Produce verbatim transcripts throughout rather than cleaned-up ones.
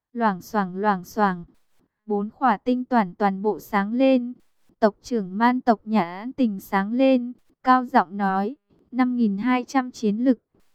Loảng xoảng loảng xoảng, bốn khỏa tinh toàn toàn bộ sáng lên. Tộc trưởng Man tộc Nhã Tình sáng lên, cao giọng nói, năm nghìn hai trăm chiến lực.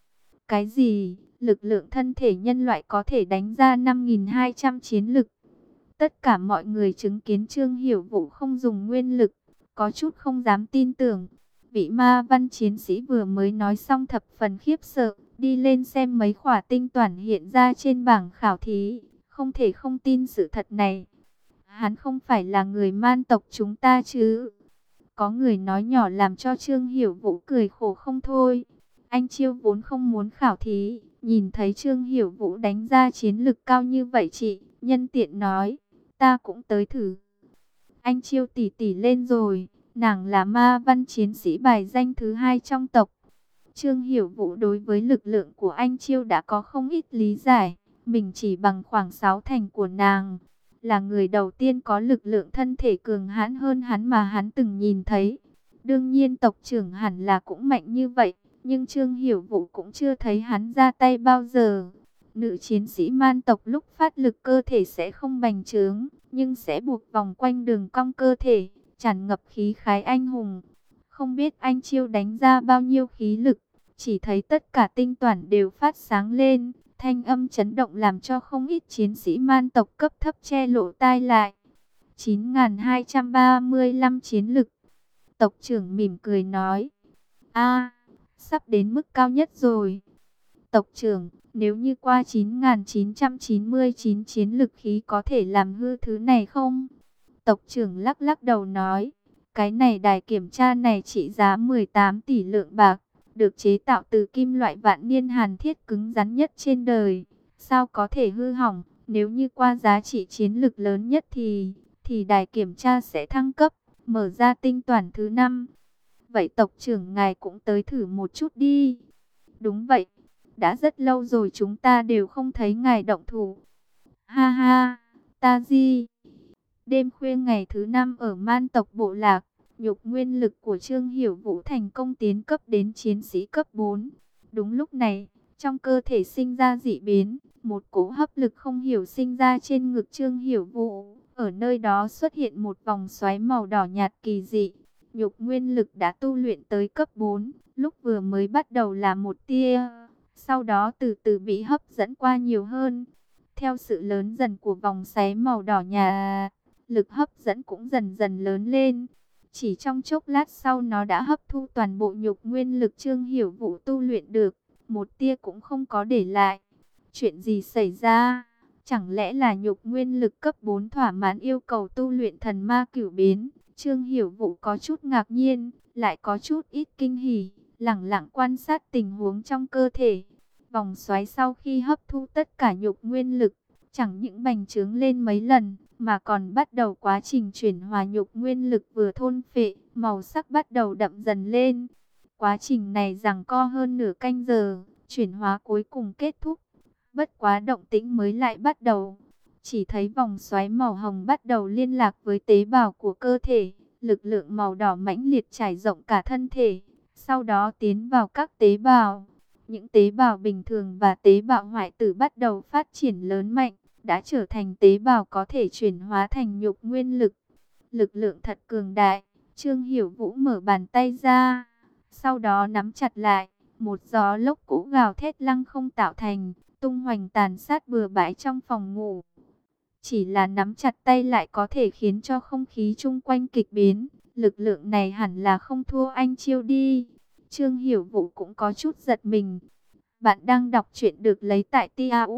Cái gì? Lực lượng thân thể nhân loại có thể đánh ra năm nghìn hai trăm chiến lực? Tất cả mọi người chứng kiến Trương Hiểu Vũ không dùng nguyên lực, có chút không dám tin tưởng. Vị ma văn chiến sĩ vừa mới nói xong thập phần khiếp sợ, đi lên xem mấy khỏa tinh toàn hiện ra trên bảng khảo thí, không thể không tin sự thật này. Hắn không phải là người Man tộc chúng ta chứ? Có người nói nhỏ làm cho Trương Hiểu Vũ cười khổ không thôi. Anh Chiêu vốn không muốn khảo thí, nhìn thấy Trương Hiểu Vũ đánh ra chiến lực cao như vậy chị, nhân tiện nói, ta cũng tới thử. Anh Chiêu tỉ tỉ lên rồi, nàng là ma văn chiến sĩ bài danh thứ hai trong tộc. Trương Hiểu Vũ đối với lực lượng của anh Chiêu đã có không ít lý giải, mình chỉ bằng khoảng sáu thành của nàng. Là người đầu tiên có lực lượng thân thể cường hãn hơn hắn mà hắn từng nhìn thấy. Đương nhiên tộc trưởng hẳn là cũng mạnh như vậy, nhưng Trương Hiểu Vũ cũng chưa thấy hắn ra tay bao giờ. Nữ chiến sĩ Man tộc lúc phát lực cơ thể sẽ không bành trướng, nhưng sẽ buộc vòng quanh đường cong cơ thể, tràn ngập khí khái anh hùng. Không biết anh Chiêu đánh ra bao nhiêu khí lực, chỉ thấy tất cả tinh toàn đều phát sáng lên. Thanh âm chấn động làm cho không ít chiến sĩ Man tộc cấp thấp che lỗ tai lại. chín nghìn hai trăm ba mươi lăm chiến lực. Tộc trưởng mỉm cười nói. A, sắp đến mức cao nhất rồi. Tộc trưởng, nếu như qua chín nghìn chín trăm chín mươi chín chiến lực khí có thể làm hư thứ này không? Tộc trưởng lắc lắc đầu nói. Cái này đài kiểm tra này trị giá mười tám tỷ lượng bạc, được chế tạo từ kim loại vạn niên hàn thiết cứng rắn nhất trên đời. Sao có thể hư hỏng? Nếu như qua giá trị chiến lực lớn nhất thì thì đài kiểm tra sẽ thăng cấp, mở ra tinh toàn thứ năm. Vậy tộc trưởng ngài cũng tới thử một chút đi. Đúng vậy, đã rất lâu rồi chúng ta đều không thấy ngài động thủ. Ha ha, ta gì? Đêm khuya ngày thứ năm ở Man tộc bộ lạc, nhục nguyên lực của Trương Hiểu Vũ thành công tiến cấp đến chiến sĩ cấp bốn. Đúng lúc này, trong cơ thể sinh ra dị biến, một cỗ hấp lực không hiểu sinh ra trên ngực Trương Hiểu Vũ. Ở nơi đó xuất hiện một vòng xoáy màu đỏ nhạt kỳ dị. Nhục nguyên lực đã tu luyện tới cấp bốn, lúc vừa mới bắt đầu là một tia, sau đó từ từ bị hấp dẫn qua nhiều hơn. Theo sự lớn dần của vòng xoáy màu đỏ nhạt, lực hấp dẫn cũng dần dần lớn lên. Chỉ trong chốc lát sau nó đã hấp thu toàn bộ nhục nguyên lực Trương Hiểu Vũ tu luyện được, một tia cũng không có để lại. Chuyện gì xảy ra? Chẳng lẽ là nhục nguyên lực cấp bốn thỏa mãn yêu cầu tu luyện thần ma cửu biến? Trương Hiểu Vũ có chút ngạc nhiên, lại có chút ít kinh hỉ, lẳng lặng quan sát tình huống trong cơ thể. Vòng xoáy sau khi hấp thu tất cả nhục nguyên lực, chẳng những bành trướng lên mấy lần, mà còn bắt đầu quá trình chuyển hóa nhục nguyên lực vừa thôn phệ, màu sắc bắt đầu đậm dần lên. Quá trình này giằng co hơn nửa canh giờ, chuyển hóa cuối cùng kết thúc. Bất quá động tĩnh mới lại bắt đầu. Chỉ thấy vòng xoáy màu hồng bắt đầu liên lạc với tế bào của cơ thể, lực lượng màu đỏ mãnh liệt trải rộng cả thân thể, sau đó tiến vào các tế bào. Những tế bào bình thường và tế bào hoại tử bắt đầu phát triển lớn mạnh, đã trở thành tế bào có thể chuyển hóa thành nhục nguyên lực. Lực lượng thật cường đại. Trương Hiểu Vũ mở bàn tay ra, sau đó nắm chặt lại, một gió lốc cũ gào thét lăng không tạo thành, tung hoành tàn sát bừa bãi trong phòng ngủ. Chỉ là nắm chặt tay lại có thể khiến cho không khí chung quanh kịch biến. Lực lượng này hẳn là không thua anh Chiêu đi. Trương Hiểu Vũ cũng có chút giật mình. Bạn đang đọc truyện được lấy tại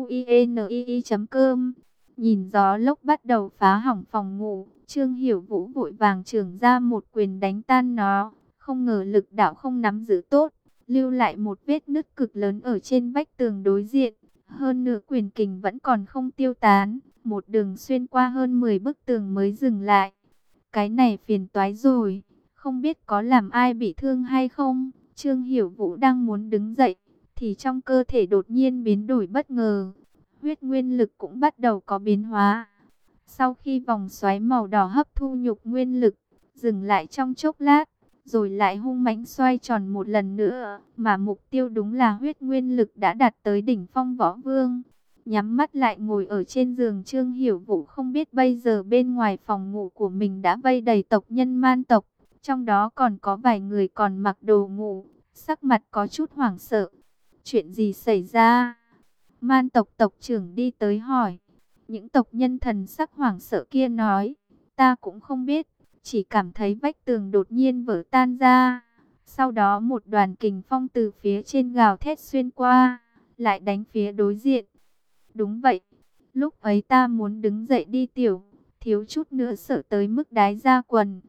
tauinii chấm com. Nhìn gió lốc bắt đầu phá hỏng phòng ngủ, Trương Hiểu Vũ vội vàng chưởng ra một quyền đánh tan nó. Không ngờ lực đạo không nắm giữ tốt, lưu lại một vết nứt cực lớn ở trên vách tường đối diện. Hơn nữa quyền kình vẫn còn không tiêu tán, một đường xuyên qua hơn mười bức tường mới dừng lại. Cái này phiền toái rồi, không biết có làm ai bị thương hay không. Trương Hiểu Vũ đang muốn đứng dậy, thì trong cơ thể đột nhiên biến đổi bất ngờ. Huyết nguyên lực cũng bắt đầu có biến hóa. Sau khi vòng xoáy màu đỏ hấp thu nhục nguyên lực, dừng lại trong chốc lát, rồi lại hung mãnh xoay tròn một lần nữa, mà mục tiêu đúng là huyết nguyên lực đã đạt tới đỉnh phong võ vương. nhắm mắt lại ngồi ở trên giường. Trương Hiểu Vũ không biết bây giờ bên ngoài phòng ngủ của mình đã vây đầy tộc nhân man tộc, trong đó còn có vài người còn mặc đồ ngủ, sắc mặt có chút hoảng sợ. Chuyện gì xảy ra? Man tộc tộc trưởng đi tới hỏi. Những tộc nhân thần sắc hoảng sợ kia nói, ta cũng không biết, chỉ cảm thấy vách tường đột nhiên vỡ tan ra. Sau đó một đoàn kình phong từ phía trên gào thét xuyên qua, lại đánh phía đối diện. Đúng vậy, lúc ấy ta muốn đứng dậy đi tiểu, thiếu chút nữa sợ tới mức đái ra quần.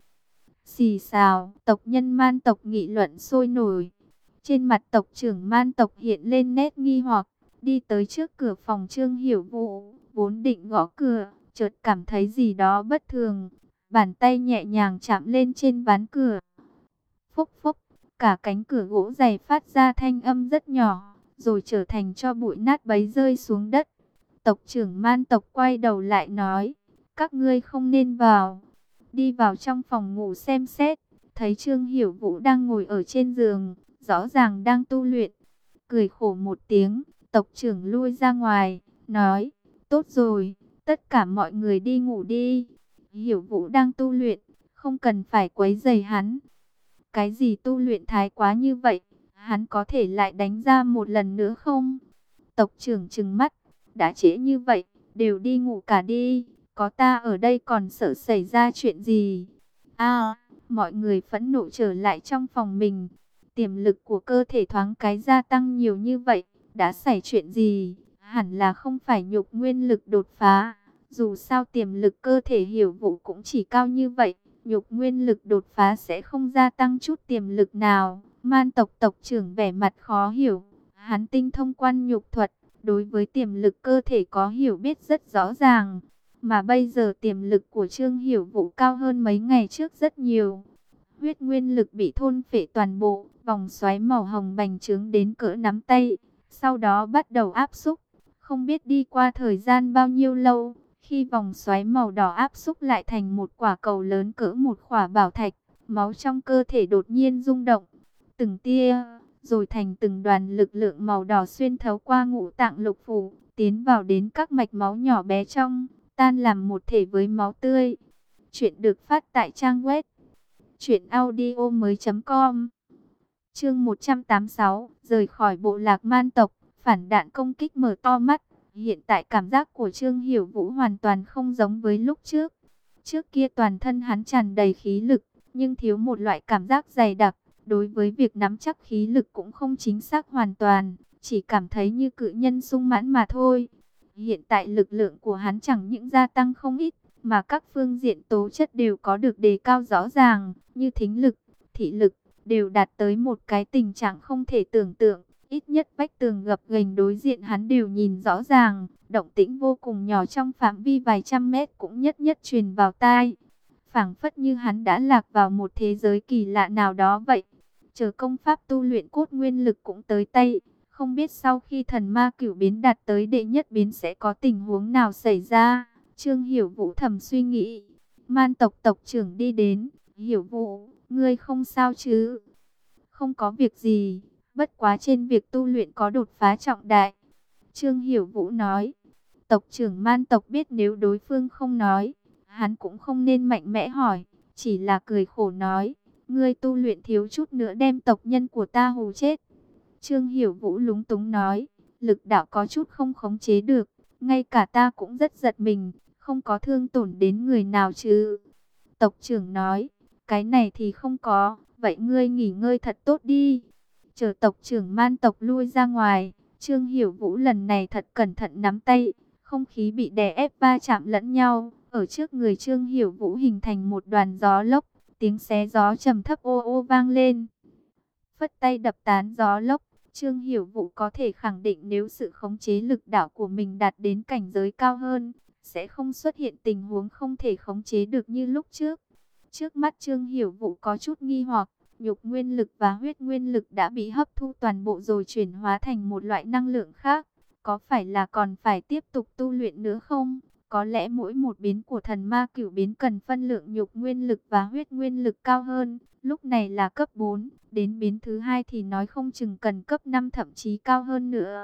Xì xào, tộc nhân man tộc nghị luận sôi nổi. Trên mặt tộc trưởng man tộc hiện lên nét nghi hoặc, đi tới trước cửa phòng Trương Hiểu Vũ, vốn định gõ cửa, chợt cảm thấy gì đó bất thường. Bàn tay nhẹ nhàng chạm lên trên ván cửa. Phốc phốc, cả cánh cửa gỗ dày phát ra thanh âm rất nhỏ, rồi trở thành cho bụi nát bấy rơi xuống đất. Tộc trưởng man tộc quay đầu lại nói, các ngươi không nên vào. Đi vào trong phòng ngủ xem xét, thấy Trương Hiểu Vũ đang ngồi ở trên giường, rõ ràng đang tu luyện. Cười khổ một tiếng, tộc trưởng lui ra ngoài, nói, tốt rồi, tất cả mọi người đi ngủ đi. Hiểu Vũ đang tu luyện, không cần phải quấy rầy hắn. Cái gì tu luyện thái quá như vậy, hắn có thể lại đánh ra một lần nữa không? Tộc trưởng trừng mắt, đã trễ như vậy, đều đi ngủ cả đi, có ta ở đây còn sợ xảy ra chuyện gì? À, mọi người phẫn nộ trở lại trong phòng mình. Tiềm lực của cơ thể thoáng cái gia tăng nhiều như vậy, đã xảy chuyện gì? Hẳn là không phải nhục nguyên lực đột phá. Dù sao tiềm lực cơ thể Hiểu Vũ cũng chỉ cao như vậy, nhục nguyên lực đột phá sẽ không gia tăng chút tiềm lực nào. Man tộc tộc trưởng vẻ mặt khó hiểu, hắn tinh thông quan nhục thuật, đối với tiềm lực cơ thể có hiểu biết rất rõ ràng. Mà bây giờ tiềm lực của Trương Hiểu Vũ cao hơn mấy ngày trước rất nhiều. Huyết nguyên lực bị thôn phệ toàn bộ, vòng xoáy màu hồng bành trướng đến cỡ nắm tay, sau đó bắt đầu áp xúc. Không biết đi qua thời gian bao nhiêu lâu, khi vòng xoáy màu đỏ áp xúc lại thành một quả cầu lớn cỡ một khỏa bảo thạch, máu trong cơ thể đột nhiên rung động, từng tia, rồi thành từng đoàn lực lượng màu đỏ xuyên thấu qua ngũ tạng lục phủ, tiến vào đến các mạch máu nhỏ bé trong, tan làm một thể với máu tươi. Chuyện được phát tại trang web truyện audio mới.com. Chương một trăm tám mươi sáu, rời khỏi bộ lạc man tộc, phản đạn công kích. Mở to mắt, hiện tại cảm giác của Trương Hiểu Vũ hoàn toàn không giống với lúc trước. Trước kia toàn thân hắn tràn đầy khí lực, nhưng thiếu một loại cảm giác dày đặc, đối với việc nắm chắc khí lực cũng không chính xác hoàn toàn, chỉ cảm thấy như cự nhân sung mãn mà thôi. Hiện tại lực lượng của hắn chẳng những gia tăng không ít, mà các phương diện tố chất đều có được đề cao rõ ràng, như thính lực, thị lực, đều đạt tới một cái tình trạng không thể tưởng tượng. Ít nhất vách tường gập ghềnh đối diện hắn đều nhìn rõ ràng, động tĩnh vô cùng nhỏ trong phạm vi vài trăm mét cũng nhất nhất truyền vào tai. Phảng phất như hắn đã lạc vào một thế giới kỳ lạ nào đó vậy. Chờ công pháp tu luyện cốt nguyên lực cũng tới tay, không biết sau khi thần ma cửu biến đạt tới đệ nhất biến sẽ có tình huống nào xảy ra. Trương Hiểu Vũ thầm suy nghĩ. Man tộc tộc trưởng đi đến. Hiểu Vũ, ngươi không sao chứ? Không có việc gì, bất quá trên việc tu luyện có đột phá trọng đại. Trương Hiểu Vũ nói. Tộc trưởng man tộc biết nếu đối phương không nói, hắn cũng không nên mạnh mẽ hỏi, chỉ là cười khổ nói, ngươi tu luyện thiếu chút nữa đem tộc nhân của ta hù chết. Trương Hiểu Vũ lúng túng nói, lực đạo có chút không khống chế được, ngay cả ta cũng rất giật mình, không có thương tổn đến người nào chứ. Tộc trưởng nói, cái này thì không có, vậy ngươi nghỉ ngơi thật tốt đi. Chờ tộc trưởng man tộc lui ra ngoài, Trương Hiểu Vũ lần này thật cẩn thận nắm tay, không khí bị đè ép va chạm lẫn nhau, ở trước người Trương Hiểu Vũ hình thành một đoàn gió lốc, tiếng xé gió trầm thấp ô ô vang lên. Phất tay đập tán gió lốc, Trương Hiểu Vũ có thể khẳng định nếu sự khống chế lực đạo của mình đạt đến cảnh giới cao hơn, sẽ không xuất hiện tình huống không thể khống chế được như lúc trước. Trước mắt Trương Hiểu Vũ có chút nghi hoặc, nhục nguyên lực và huyết nguyên lực đã bị hấp thu toàn bộ rồi chuyển hóa thành một loại năng lượng khác. Có phải là còn phải tiếp tục tu luyện nữa không? Có lẽ mỗi một biến của thần ma cửu biến cần phân lượng nhục nguyên lực và huyết nguyên lực cao hơn. Lúc này là cấp bốn, đến biến thứ hai thì nói không chừng cần cấp năm thậm chí cao hơn nữa.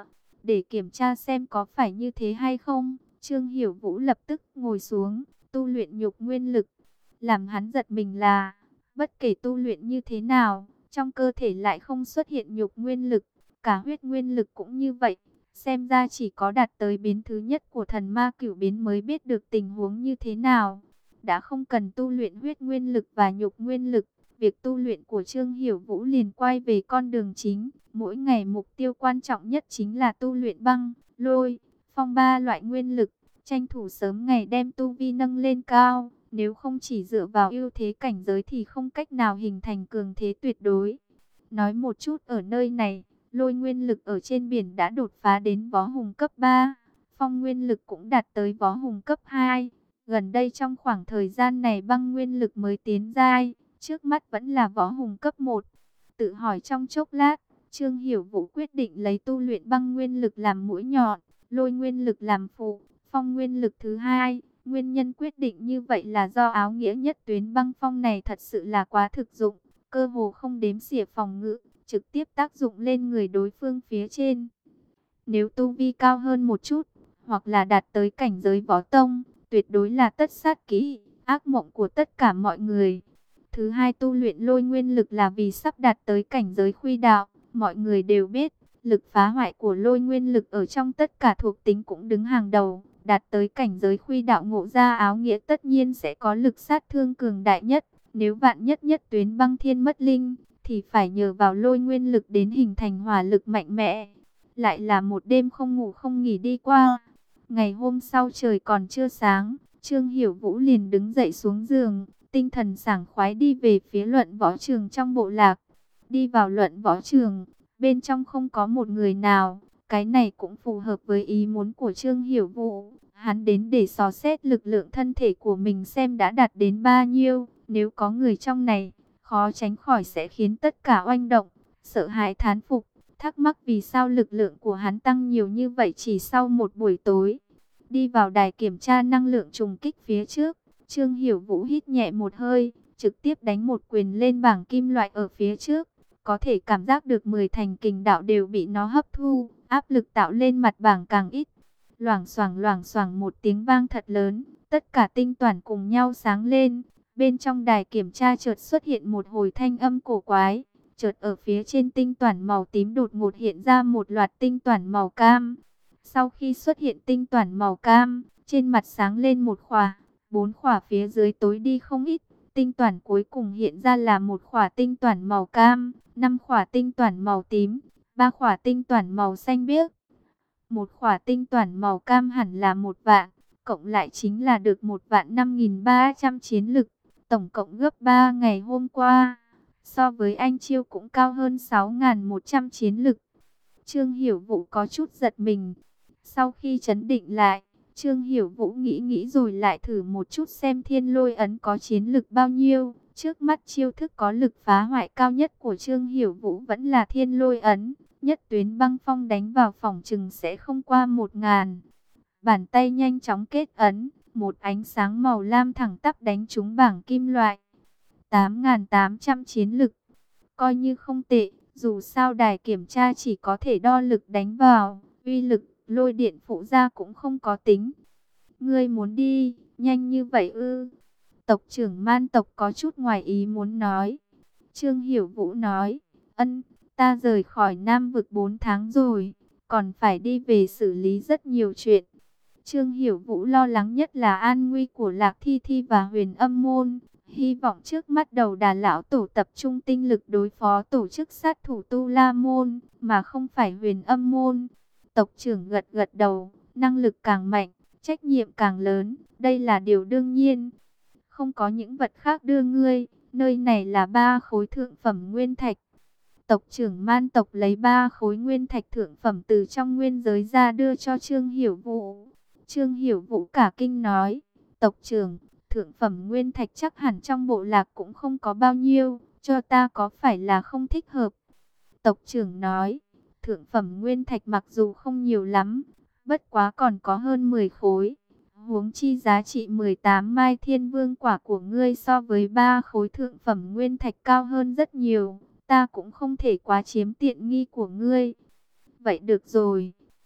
để kiểm tra xem có phải như thế hay không. Trương Hiểu Vũ lập tức ngồi xuống, tu luyện nhục nguyên lực. Làm hắn giật mình là, bất kể tu luyện như thế nào, trong cơ thể lại không xuất hiện nhục nguyên lực, cả huyết nguyên lực cũng như vậy. Xem ra chỉ có đạt tới biến thứ nhất của thần ma cửu biến mới biết được tình huống như thế nào. Đã không cần tu luyện huyết nguyên lực và nhục nguyên lực, việc tu luyện của Trương Hiểu Vũ liền quay về con đường chính. Mỗi ngày mục tiêu quan trọng nhất chính là tu luyện băng, lôi, phong ba loại nguyên lực, tranh thủ sớm ngày đem tu vi nâng lên cao. Nếu không chỉ dựa vào ưu thế cảnh giới thì không cách nào hình thành cường thế tuyệt đối. Nói một chút ở nơi này, lôi nguyên lực ở trên biển đã đột phá đến võ hùng cấp ba, phong nguyên lực cũng đạt tới võ hùng cấp hai. Gần đây trong khoảng thời gian này băng nguyên lực mới tiến giai, trước mắt vẫn là võ hùng cấp một. Tự hỏi trong chốc lát, Trương Hiểu Vũ quyết định lấy tu luyện băng nguyên lực làm mũi nhọn, lôi nguyên lực làm phụ, phong nguyên lực thứ hai. Nguyên nhân quyết định như vậy là do áo nghĩa nhất tuyến băng phong này thật sự là quá thực dụng, cơ hồ không đếm xỉa phòng ngự, trực tiếp tác dụng lên người đối phương phía trên. Nếu tu vi cao hơn một chút, hoặc là đạt tới cảnh giới võ tông, tuyệt đối là tất sát kỹ, ác mộng của tất cả mọi người. Thứ hai, tu luyện lôi nguyên lực là vì sắp đạt tới cảnh giới khuy đạo. Mọi người đều biết, lực phá hoại của lôi nguyên lực ở trong tất cả thuộc tính cũng đứng hàng đầu. Đạt tới cảnh giới khuy đạo ngộ ra áo nghĩa tất nhiên sẽ có lực sát thương cường đại nhất. Nếu vạn nhất nhất tuyến băng thiên mất linh, thì phải nhờ vào lôi nguyên lực đến hình thành hỏa lực mạnh mẽ. Lại là một đêm không ngủ không nghỉ đi qua. Ngày hôm sau trời còn chưa sáng, Trương Hiểu Vũ liền đứng dậy xuống giường, tinh thần sảng khoái đi về phía luận võ trường trong bộ lạc. Đi vào luận võ trường, bên trong không có một người nào. Cái này cũng phù hợp với ý muốn của Trương Hiểu Vũ. Hắn đến để dò xét lực lượng thân thể của mình xem đã đạt đến bao nhiêu. Nếu có người trong này, khó tránh khỏi sẽ khiến tất cả oanh động, sợ hãi thán phục. Thắc mắc vì sao lực lượng của hắn tăng nhiều như vậy chỉ sau một buổi tối. Đi vào đài kiểm tra năng lượng trùng kích phía trước, Trương Hiểu Vũ hít nhẹ một hơi, trực tiếp đánh một quyền lên bảng kim loại ở phía trước. Có thể cảm giác được mười thành kình đạo đều bị nó hấp thu, áp lực tạo lên mặt bảng càng ít. Loảng xoảng loảng xoảng một tiếng vang thật lớn, tất cả tinh toàn cùng nhau sáng lên. Bên trong đài kiểm tra chợt xuất hiện một hồi thanh âm cổ quái. Chợt ở phía trên tinh toàn màu tím đột ngột hiện ra một loạt tinh toàn màu cam. Sau khi xuất hiện tinh toàn màu cam, trên mặt sáng lên một khỏa, bốn khỏa phía dưới tối đi không ít. Tinh toàn cuối cùng hiện ra là một khỏa tinh toàn màu cam, năm khỏa tinh toàn màu tím, ba khỏa tinh toàn màu xanh biếc. Một khỏa tinh toàn màu cam hẳn là một vạn, cộng lại chính là được một vạn năm nghìn ba trăm chiến lực, tổng cộng gấp ba ngày hôm qua. So với anh Chiêu cũng cao hơn sáu nghìn một trăm chiến lực. Trương Hiểu Vũ có chút giật mình. Sau khi trấn định lại, Trương Hiểu Vũ nghĩ nghĩ rồi lại thử một chút xem thiên lôi ấn có chiến lực bao nhiêu. Trước mắt chiêu thức có lực phá hoại cao nhất của Trương Hiểu Vũ vẫn là thiên lôi ấn. Nhất tuyến băng phong đánh vào phòng chừng sẽ không qua một ngàn. Bàn tay nhanh chóng kết ấn, một ánh sáng màu lam thẳng tắp đánh trúng bảng kim loại. tám nghìn tám trăm chiến lực, coi như không tệ, dù sao đài kiểm tra chỉ có thể đo lực đánh vào, uy lực lôi điện phụ ra cũng không có tính. Ngươi muốn đi, nhanh như vậy ư? Tộc trưởng Man tộc có chút ngoài ý muốn nói. Trương Hiểu Vũ nói, ân, ta rời khỏi Nam vực bốn tháng rồi, còn phải đi về xử lý rất nhiều chuyện. Trương Hiểu Vũ lo lắng nhất là an nguy của Lạc Thi Thi và Huyền Âm Môn. Hy vọng trước mắt đầu đà lão tổ tập trung tinh lực đối phó tổ chức sát thủ Tu La Môn, mà không phải Huyền Âm Môn. Tộc trưởng gật gật đầu, năng lực càng mạnh, trách nhiệm càng lớn, đây là điều đương nhiên. Không có những vật khác đưa ngươi, nơi này là ba khối thượng phẩm nguyên thạch. Tộc trưởng Man tộc lấy ba khối nguyên thạch thượng phẩm từ trong nguyên giới ra đưa cho Trương Hiểu Vũ. Trương Hiểu Vũ cả kinh nói, tộc trưởng, thượng phẩm nguyên thạch chắc hẳn trong bộ lạc cũng không có bao nhiêu, cho ta có phải là không thích hợp? Tộc trưởng nói, thượng phẩm nguyên thạch mặc dù không nhiều lắm, bất quá còn có hơn mười khối. Huống chi giá trị mười tám mai thiên vương quả của ngươi so với ba khối thượng phẩm nguyên thạch cao hơn rất nhiều, ta cũng không thể quá chiếm tiện nghi của ngươi. Vậy được rồi.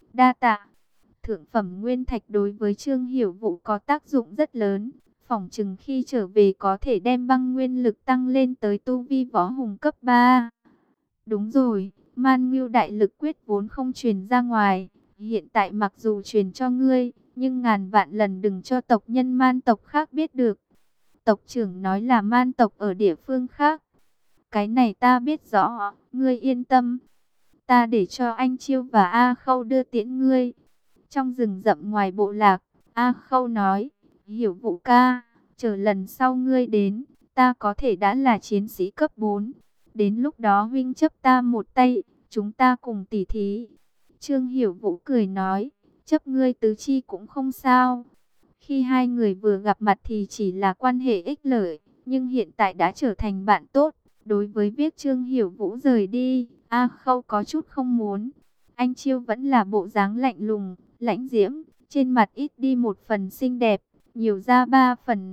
Đa tạ. Thượng phẩm nguyên thạch đối với Trương Hiểu Vũ có tác dụng rất lớn. Phỏng chừng khi trở về có thể đem băng nguyên lực tăng lên tới tu vi võ hùng cấp ba. Đúng rồi, Man Ngưu đại lực quyết vốn không truyền ra ngoài. Hiện tại mặc dù truyền cho ngươi, nhưng ngàn vạn lần đừng cho tộc nhân Man tộc khác biết được. Tộc trưởng nói là Man tộc ở địa phương khác. Cái này ta biết rõ, ngươi yên tâm. Ta để cho anh Chiêu và A Khâu đưa tiễn ngươi. Trong rừng rậm ngoài bộ lạc, A Khâu nói, Hiểu Vũ ca, chờ lần sau ngươi đến, ta có thể đã là chiến sĩ cấp bốn. Đến lúc đó huynh chấp ta một tay, chúng ta cùng tỉ thí. Trương Hiểu Vũ cười nói, chấp ngươi tứ chi cũng không sao. Khi hai người vừa gặp mặt thì chỉ là quan hệ ích lợi, nhưng hiện tại đã trở thành bạn tốt. Đối với việc Trương Hiểu Vũ rời đi, A Khâu có chút không muốn. Anh Chiêu vẫn là bộ dáng lạnh lùng, lãnh diễm, trên mặt ít đi một phần xinh đẹp, nhiều ra ba phần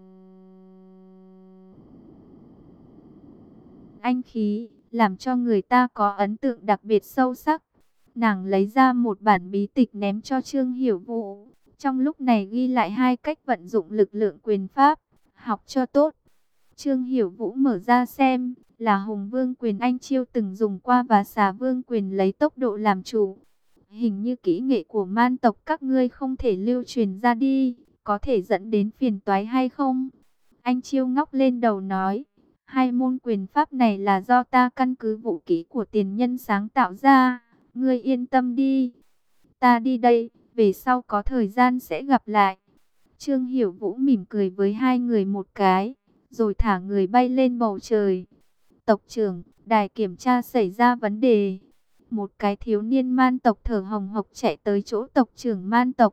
anh khí, làm cho người ta có ấn tượng đặc biệt sâu sắc. Nàng lấy ra một bản bí tịch ném cho Trương Hiểu Vũ. Trong lúc này ghi lại hai cách vận dụng lực lượng quyền pháp, học cho tốt. Trương Hiểu Vũ mở ra xem, là Hùng Vương quyền anh Chiêu từng dùng qua và Xà Vương quyền lấy tốc độ làm chủ. Hình như kỹ nghệ của Man tộc các ngươi không thể lưu truyền ra đi, có thể dẫn đến phiền toái hay không? Anh Chiêu ngóc lên đầu nói, hai môn quyền pháp này là do ta căn cứ vũ kỹ của tiền nhân sáng tạo ra, ngươi yên tâm đi. Ta đi đây, về sau có thời gian sẽ gặp lại. Trương Hiểu Vũ mỉm cười với hai người một cái, rồi thả người bay lên bầu trời. Tộc trưởng, đài kiểm tra xảy ra vấn đề. Một cái thiếu niên Man tộc thở hồng hộc chạy tới chỗ tộc trưởng Man tộc.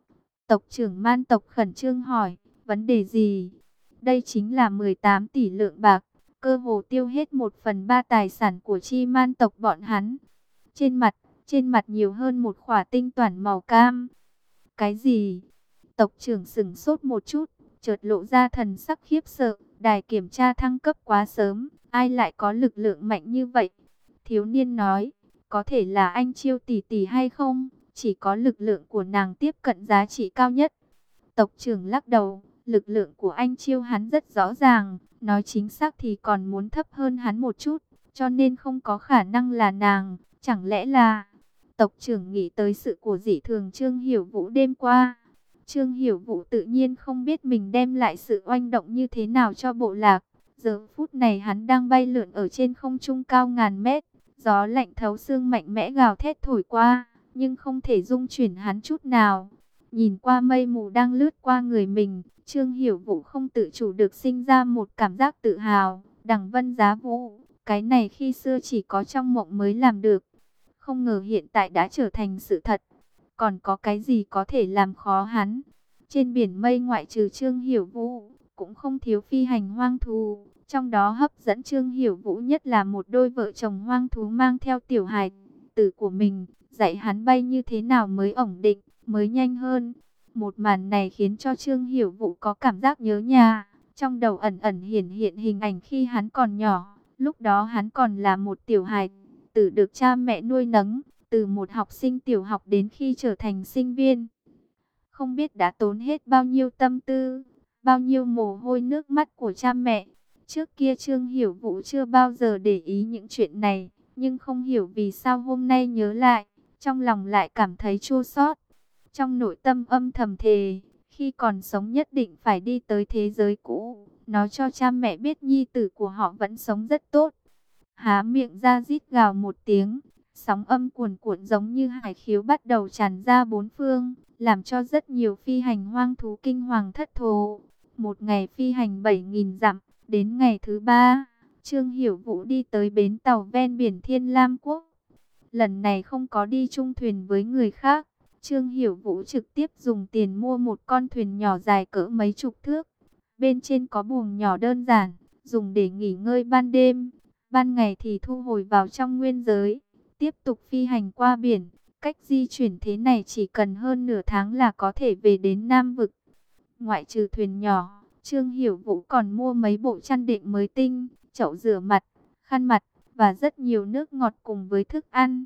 Tộc trưởng Man tộc khẩn trương hỏi, vấn đề gì? Đây chính là mười tám tỷ lượng bạc, cơ hồ tiêu hết một phần ba tài sản của chi Man tộc bọn hắn. Trên mặt, trên mặt nhiều hơn một khỏa tinh toàn màu cam. Cái gì? Tộc trưởng sững sốt một chút, chợt lộ ra thần sắc khiếp sợ. Đài kiểm tra thăng cấp quá sớm, ai lại có lực lượng mạnh như vậy? Thiếu niên nói, có thể là anh Chiêu tỷ tỷ hay không? Chỉ có lực lượng của nàng tiếp cận giá trị cao nhất. Tộc trưởng lắc đầu, lực lượng của anh Chiêu hắn rất rõ ràng, nói chính xác thì còn muốn thấp hơn hắn một chút, cho nên không có khả năng là nàng. Chẳng lẽ là... Tộc trưởng nghĩ tới sự của dị thường Trương Hiểu Vũ đêm qua. Trương Hiểu Vũ tự nhiên không biết mình đem lại sự oanh động như thế nào cho bộ lạc. Giờ phút này hắn đang bay lượn ở trên không trung cao ngàn mét. Gió lạnh thấu xương mạnh mẽ gào thét thổi qua, nhưng không thể rung chuyển hắn chút nào. Nhìn qua mây mù đang lướt qua người mình, Trương Hiểu Vũ không tự chủ được sinh ra một cảm giác tự hào. Đằng vân giá vũ, cái này khi xưa chỉ có trong mộng mới làm được. Không ngờ hiện tại đã trở thành sự thật. Còn có cái gì có thể làm khó hắn? Trên biển mây ngoại trừ Trương Hiểu Vũ, cũng không thiếu phi hành hoang thú. Trong đó hấp dẫn Trương Hiểu Vũ nhất là một đôi vợ chồng hoang thú mang theo tiểu hài tử của mình, dạy hắn bay như thế nào mới ổn định, mới nhanh hơn. Một màn này khiến cho Trương Hiểu Vũ có cảm giác nhớ nhà. Trong đầu ẩn ẩn hiển hiện hình ảnh khi hắn còn nhỏ, lúc đó hắn còn là một tiểu hài tử được cha mẹ nuôi nấng, từ một học sinh tiểu học đến khi trở thành sinh viên. Không biết đã tốn hết bao nhiêu tâm tư, bao nhiêu mồ hôi nước mắt của cha mẹ. Trước kia Trương Hiểu Vũ chưa bao giờ để ý những chuyện này, nhưng không hiểu vì sao hôm nay nhớ lại, trong lòng lại cảm thấy chua xót. Trong nội tâm âm thầm thề, khi còn sống nhất định phải đi tới thế giới cũ, nói cho cha mẹ biết nhi tử của họ vẫn sống rất tốt. Há miệng ra rít gào một tiếng, sóng âm cuồn cuộn giống như hải khiếu bắt đầu tràn ra bốn phương, làm cho rất nhiều phi hành hoang thú kinh hoàng thất thố. Một ngày phi hành bảy nghìn dặm, đến ngày thứ ba, Trương Hiểu Vũ đi tới bến tàu ven biển Thiên Lam Quốc. Lần này không có đi chung thuyền với người khác, Trương Hiểu Vũ trực tiếp dùng tiền mua một con thuyền nhỏ dài cỡ mấy chục thước. Bên trên có buồng nhỏ đơn giản, dùng để nghỉ ngơi ban đêm. Ban ngày thì thu hồi vào trong nguyên giới, tiếp tục phi hành qua biển. Cách di chuyển thế này chỉ cần hơn nửa tháng là có thể về đến Nam Vực. Ngoại trừ thuyền nhỏ, Trương Hiểu Vũ còn mua mấy bộ chăn đệm mới tinh, chậu rửa mặt, khăn mặt và rất nhiều nước ngọt cùng với thức ăn.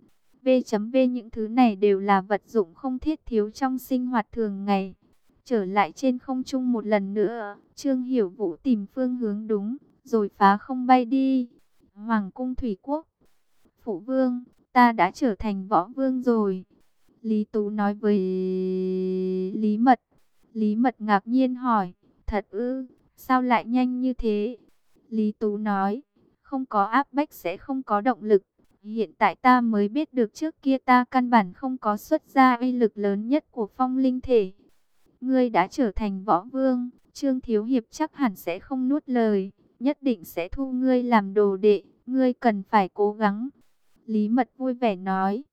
vê chấm vê những thứ này đều là vật dụng không thiết thiếu trong sinh hoạt thường ngày. Trở lại trên không trung một lần nữa, Trương Hiểu Vũ tìm phương hướng đúng, rồi phá không bay đi. Hoàng cung Thủy Quốc. Phụ vương, ta đã trở thành võ vương rồi. Lý Tú nói với Lý Mật. Lý Mật ngạc nhiên hỏi, thật ư, sao lại nhanh như thế? Lý Tú nói, không có áp bách sẽ không có động lực. Hiện tại ta mới biết được trước kia ta căn bản không có xuất ra uy lực lớn nhất của phong linh thể. Ngươi đã trở thành võ vương, Trương Thiếu Hiệp chắc hẳn sẽ không nuốt lời, nhất định sẽ thu ngươi làm đồ đệ, ngươi cần phải cố gắng. Lý Mật vui vẻ nói.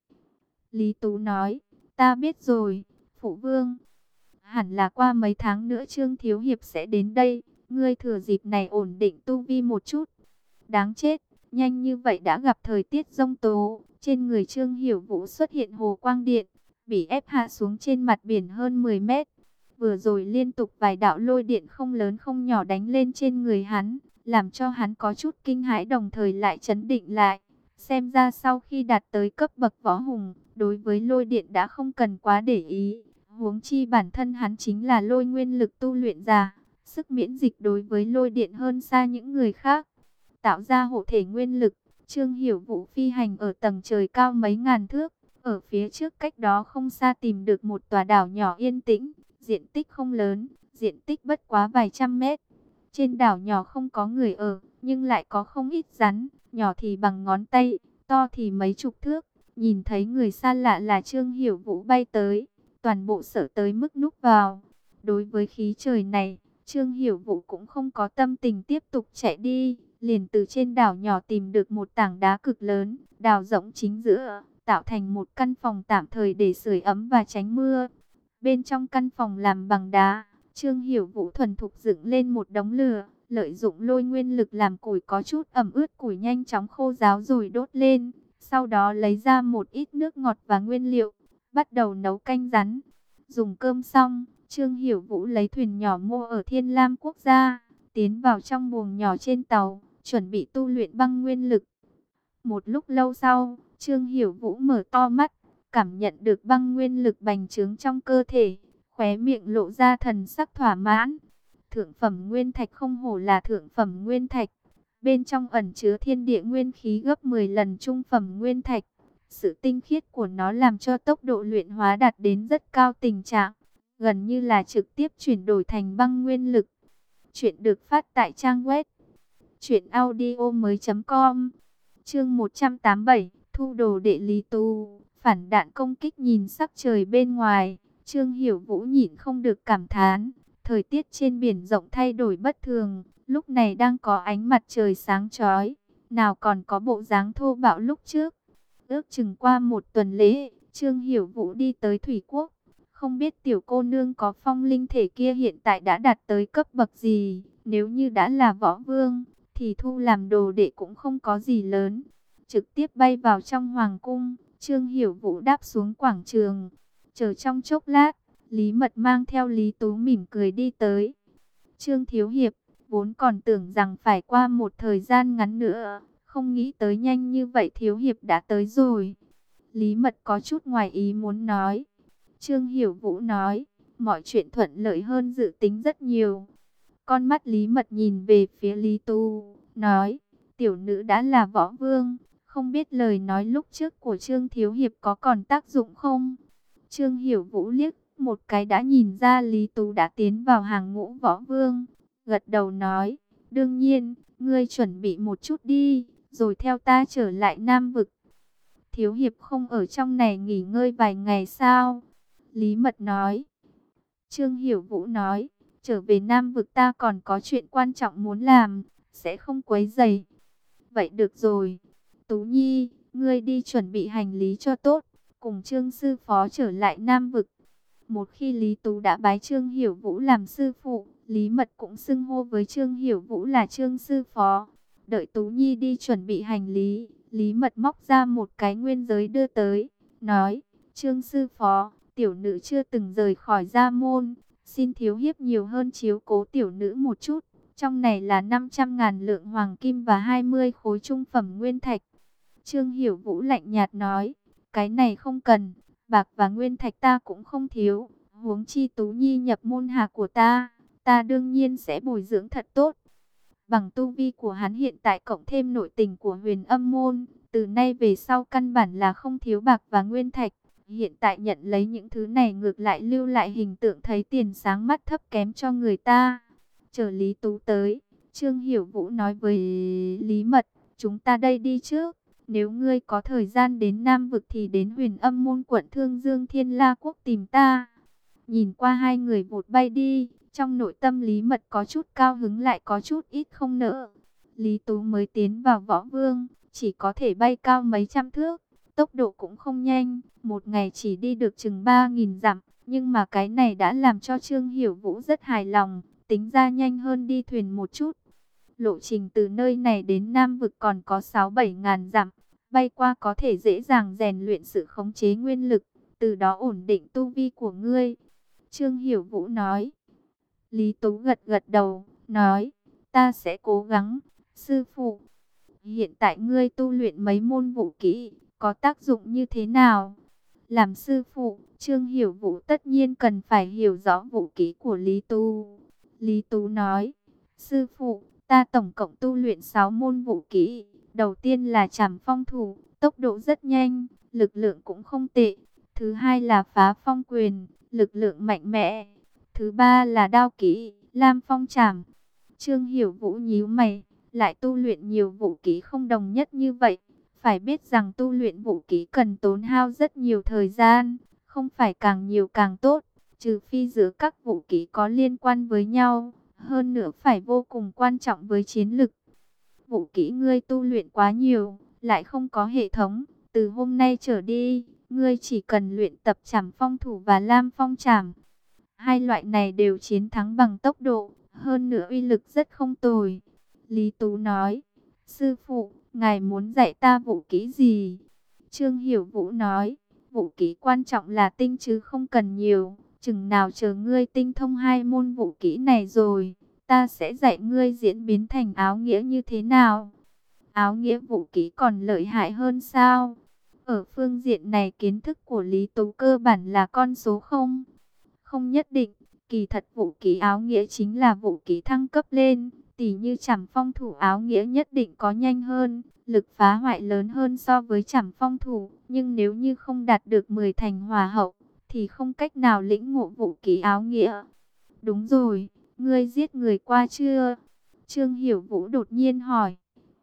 Lý Tú nói, ta biết rồi, phụ vương. Hẳn là qua mấy tháng nữa Trương Thiếu Hiệp sẽ đến đây, ngươi thừa dịp này ổn định tu vi một chút. Đáng chết, nhanh như vậy đã gặp thời tiết giông tố, trên người Trương Hiểu Vũ xuất hiện hồ quang điện, bị ép hạ xuống trên mặt biển hơn mười mét. Vừa rồi liên tục vài đạo lôi điện không lớn không nhỏ đánh lên trên người hắn, làm cho hắn có chút kinh hãi đồng thời lại chấn định lại. Xem ra sau khi đạt tới cấp bậc võ hùng, đối với lôi điện đã không cần quá để ý. Huống chi bản thân hắn chính là lôi nguyên lực tu luyện giả, sức miễn dịch đối với lôi điện hơn xa những người khác. Tạo ra hộ thể nguyên lực, Trương Hiểu Vũ phi hành ở tầng trời cao mấy ngàn thước, ở phía trước cách đó không xa tìm được một tòa đảo nhỏ yên tĩnh, diện tích không lớn, diện tích bất quá vài trăm mét. Trên đảo nhỏ không có người ở, nhưng lại có không ít rắn, nhỏ thì bằng ngón tay, to thì mấy chục thước. Nhìn thấy người xa lạ là Trương Hiểu Vũ bay tới, toàn bộ sợ tới mức núp vào. Đối với khí trời này, Trương Hiểu Vũ cũng không có tâm tình tiếp tục chạy đi, liền từ trên đảo nhỏ tìm được một tảng đá cực lớn, đào rỗng chính giữa, tạo thành một căn phòng tạm thời để sưởi ấm và tránh mưa. Bên trong căn phòng làm bằng đá, Trương Hiểu Vũ thuần thục dựng lên một đống lửa, lợi dụng lôi nguyên lực làm củi có chút ẩm ướt củi nhanh chóng khô ráo rồi đốt lên. Sau đó lấy ra một ít nước ngọt và nguyên liệu, bắt đầu nấu canh rắn. Dùng cơm xong, Trương Hiểu Vũ lấy thuyền nhỏ mua ở Thiên Lam Quốc gia, tiến vào trong buồng nhỏ trên tàu, chuẩn bị tu luyện băng nguyên lực. Một lúc lâu sau, Trương Hiểu Vũ mở to mắt, cảm nhận được băng nguyên lực bành trướng trong cơ thể, khóe miệng lộ ra thần sắc thỏa mãn. Thượng phẩm nguyên thạch không hổ là thượng phẩm nguyên thạch, bên trong ẩn chứa thiên địa nguyên khí gấp mười lần trung phẩm nguyên thạch. Sự tinh khiết của nó làm cho tốc độ luyện hóa đạt đến rất cao tình trạng, gần như là trực tiếp chuyển đổi thành băng nguyên lực. Chuyện được phát tại trang web truyện audio mới chấm com. Chương một trăm tám mươi bảy, thu đồ đệ Lý Tu. Phản đạn công kích. Nhìn sắc trời bên ngoài, Trương Hiểu Vũ nhịn không được cảm thán, thời tiết trên biển rộng thay đổi bất thường, lúc này đang có ánh mặt trời sáng chói, nào còn có bộ dáng thô bạo lúc trước. Ước chừng qua một tuần lễ, Trương Hiểu Vũ đi tới Thủy Quốc. Không biết tiểu cô nương có phong linh thể kia hiện tại đã đạt tới cấp bậc gì, nếu như đã là võ vương, thì thu làm đồ đệ cũng không có gì lớn. Trực tiếp bay vào trong hoàng cung, Trương Hiểu Vũ đáp xuống quảng trường. Chờ trong chốc lát, Lý Mật mang theo Lý Tú mỉm cười đi tới. Trương Thiếu Hiệp, vốn còn tưởng rằng phải qua một thời gian ngắn nữa, không nghĩ tới nhanh như vậy Thiếu Hiệp đã tới rồi. Lý Mật có chút ngoài ý muốn nói. Trương Hiểu Vũ nói, mọi chuyện thuận lợi hơn dự tính rất nhiều. Con mắt Lý Mật nhìn về phía Lý Tu, nói, tiểu nữ đã là võ vương, không biết lời nói lúc trước của Trương Thiếu Hiệp có còn tác dụng không? Trương Hiểu Vũ liếc một cái đã nhìn ra Lý Tú đã tiến vào hàng ngũ võ vương, gật đầu nói, đương nhiên, ngươi chuẩn bị một chút đi, rồi theo ta trở lại Nam Vực. Thiếu Hiệp không ở trong này nghỉ ngơi vài ngày sao? Lý Mật nói. Trương Hiểu Vũ nói, trở về Nam Vực ta còn có chuyện quan trọng muốn làm, sẽ không quấy rầy. Vậy được rồi, Tú Nhi, ngươi đi chuẩn bị hành lý cho tốt, cùng Trương sư phó trở lại Nam Vực. Một khi Lý Tú đã bái Trương Hiểu Vũ làm sư phụ, Lý Mật cũng xưng hô với Trương Hiểu Vũ là Trương sư phó. Đợi Tú Nhi đi chuẩn bị hành lý, Lý Mật móc ra một cái nguyên giới đưa tới, nói, Trương sư phó, tiểu nữ chưa từng rời khỏi gia môn, xin Thiếu Hiệp nhiều hơn chiếu cố tiểu nữ một chút. Trong này là năm trăm ngàn lượng hoàng kim và hai mươi khối trung phẩm nguyên thạch. Trương Hiểu Vũ lạnh nhạt nói, cái này không cần, bạc và nguyên thạch ta cũng không thiếu, huống chi Tú Nhi nhập môn hạ của ta, ta đương nhiên sẽ bồi dưỡng thật tốt. Bằng tu vi của hắn hiện tại cộng thêm nội tình của Huyền Âm môn, từ nay về sau căn bản là không thiếu bạc và nguyên thạch. Hiện tại nhận lấy những thứ này ngược lại lưu lại hình tượng thấy tiền sáng mắt thấp kém cho người ta. Chờ Lý Tú tới, Trương Hiểu Vũ nói với Lý Mật, chúng ta đây đi trước. Nếu ngươi có thời gian đến Nam Vực thì đến Huyền Âm môn quận Thương Dương Thiên La Quốc tìm ta. Nhìn qua hai người vụt bay đi, trong nội tâm Lý Mật có chút cao hứng lại có chút ít không nỡ. Lý Tú mới tiến vào Võ Vương, chỉ có thể bay cao mấy trăm thước, tốc độ cũng không nhanh, một ngày chỉ đi được chừng ba nghìn dặm, nhưng mà cái này đã làm cho Trương Hiểu Vũ rất hài lòng, tính ra nhanh hơn đi thuyền một chút. Lộ trình từ nơi này đến Nam Vực còn có sáu bảy ngàn dặm, bay qua có thể dễ dàng rèn luyện sự khống chế nguyên lực, từ đó ổn định tu vi của ngươi. Trương Hiểu Vũ nói. Lý Tú gật gật đầu, nói, ta sẽ cố gắng, sư phụ. Hiện tại ngươi tu luyện mấy môn vũ kỹ, có tác dụng như thế nào? Làm sư phụ, Trương Hiểu Vũ tất nhiên cần phải hiểu rõ vũ kỹ của Lý Tú. Lý Tú nói, sư phụ, ta tổng cộng tu luyện sáu môn vũ kỹ. Đầu tiên là trảm phong thủ, tốc độ rất nhanh, lực lượng cũng không tệ. Thứ hai là phá phong quyền, lực lượng mạnh mẽ. Thứ ba là đao kỹ, Lam Phong Trảm. Trương Hiểu Vũ nhíu mày, lại tu luyện nhiều vũ kỹ không đồng nhất như vậy. Phải biết rằng tu luyện vũ kỹ cần tốn hao rất nhiều thời gian, không phải càng nhiều càng tốt, trừ phi giữa các vũ kỹ có liên quan với nhau, hơn nữa phải vô cùng quan trọng với chiến lực. Vũ kỹ ngươi tu luyện quá nhiều, lại không có hệ thống, từ hôm nay trở đi, ngươi chỉ cần luyện tập Trảm Phong Thủ và Lam Phong Trảm. Hai loại này đều chiến thắng bằng tốc độ, hơn nữa uy lực rất không tồi. Lý Tú nói, sư phụ, ngài muốn dạy ta vũ kỹ gì? Trương Hiểu Vũ nói, vũ kỹ quan trọng là tinh chứ không cần nhiều. Chừng nào chờ ngươi tinh thông hai môn vũ kỹ này rồi, ta sẽ dạy ngươi diễn biến thành áo nghĩa như thế nào. Áo nghĩa vũ kỹ còn lợi hại hơn sao? Ở phương diện này kiến thức của Lý Tú cơ bản là con số không. Không nhất định, kỳ thật vũ kỹ áo nghĩa chính là vũ kỹ thăng cấp lên, tỉ như Trảm Phong Thủ áo nghĩa nhất định có nhanh hơn, lực phá hoại lớn hơn so với Trảm Phong Thủ, nhưng nếu như không đạt được mười thành hòa hậu, thì không cách nào lĩnh ngộ vũ kỹ áo nghĩa. Đúng rồi, ngươi giết người qua chưa? Trương Hiểu Vũ đột nhiên hỏi.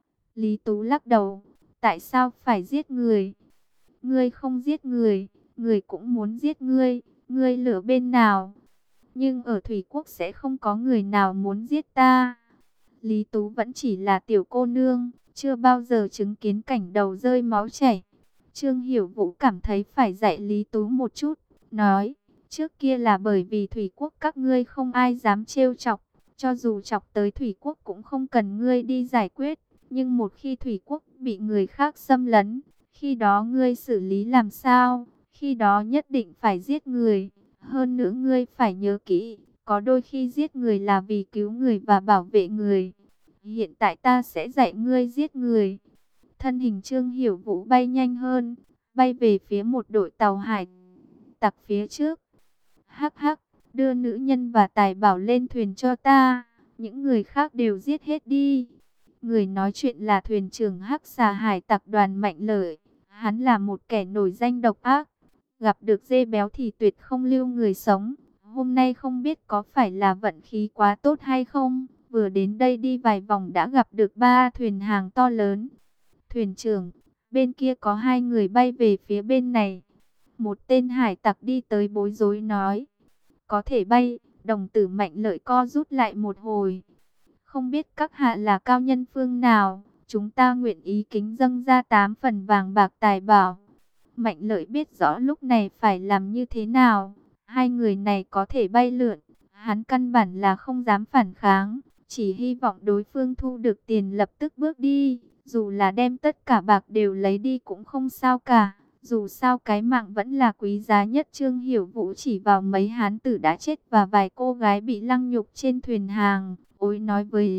Lý Tú lắc đầu, tại sao phải giết người? Ngươi không giết người, người cũng muốn giết ngươi. Ngươi lửa bên nào? Nhưng ở Thủy Quốc sẽ không có người nào muốn giết ta. Lý Tú vẫn chỉ là tiểu cô nương, chưa bao giờ chứng kiến cảnh đầu rơi máu chảy. Trương Hiểu Vũ cảm thấy phải dạy Lý Tú một chút, nói, trước kia là bởi vì Thủy Quốc các ngươi không ai dám trêu chọc, cho dù chọc tới Thủy Quốc cũng không cần ngươi đi giải quyết, nhưng một khi Thủy Quốc bị người khác xâm lấn, khi đó ngươi xử lý làm sao? Khi đó nhất định phải giết người. Hơn nữa ngươi phải nhớ kỹ, có đôi khi giết người là vì cứu người và bảo vệ người. Hiện tại ta sẽ dạy ngươi giết người. Thân hình Trương Hiểu Vũ bay nhanh hơn, bay về phía một đội tàu hải tặc phía trước. Hắc hắc, đưa nữ nhân và tài bảo lên thuyền cho ta, những người khác đều giết hết đi. Người nói chuyện là thuyền trưởng Hắc Xà hải tặc đoàn Mạnh Lợi. Hắn là một kẻ nổi danh độc ác, gặp được dê béo thì tuyệt không lưu người sống. Hôm nay không biết có phải là vận khí quá tốt hay không, vừa đến đây đi vài vòng đã gặp được ba thuyền hàng to lớn. Thuyền trưởng, bên kia có hai người bay về phía bên này. Một tên hải tặc đi tới bối rối nói, có thể bay. Đồng tử Mạnh Lợi co rút lại một hồi. Không biết các hạ là cao nhân phương nào, chúng ta nguyện ý kính dâng ra tám phần vàng bạc tài bảo. Mạnh Lợi biết rõ lúc này phải làm như thế nào. Hai người này có thể bay lượn, hắn căn bản là không dám phản kháng, chỉ hy vọng đối phương thu được tiền lập tức bước đi. Dù là đem tất cả bạc đều lấy đi cũng không sao cả, dù sao cái mạng vẫn là quý giá nhất. Trương Hiểu Vũ chỉ vào mấy hán tử đã chết và vài cô gái bị lăng nhục trên thuyền hàng. Ôi, nói với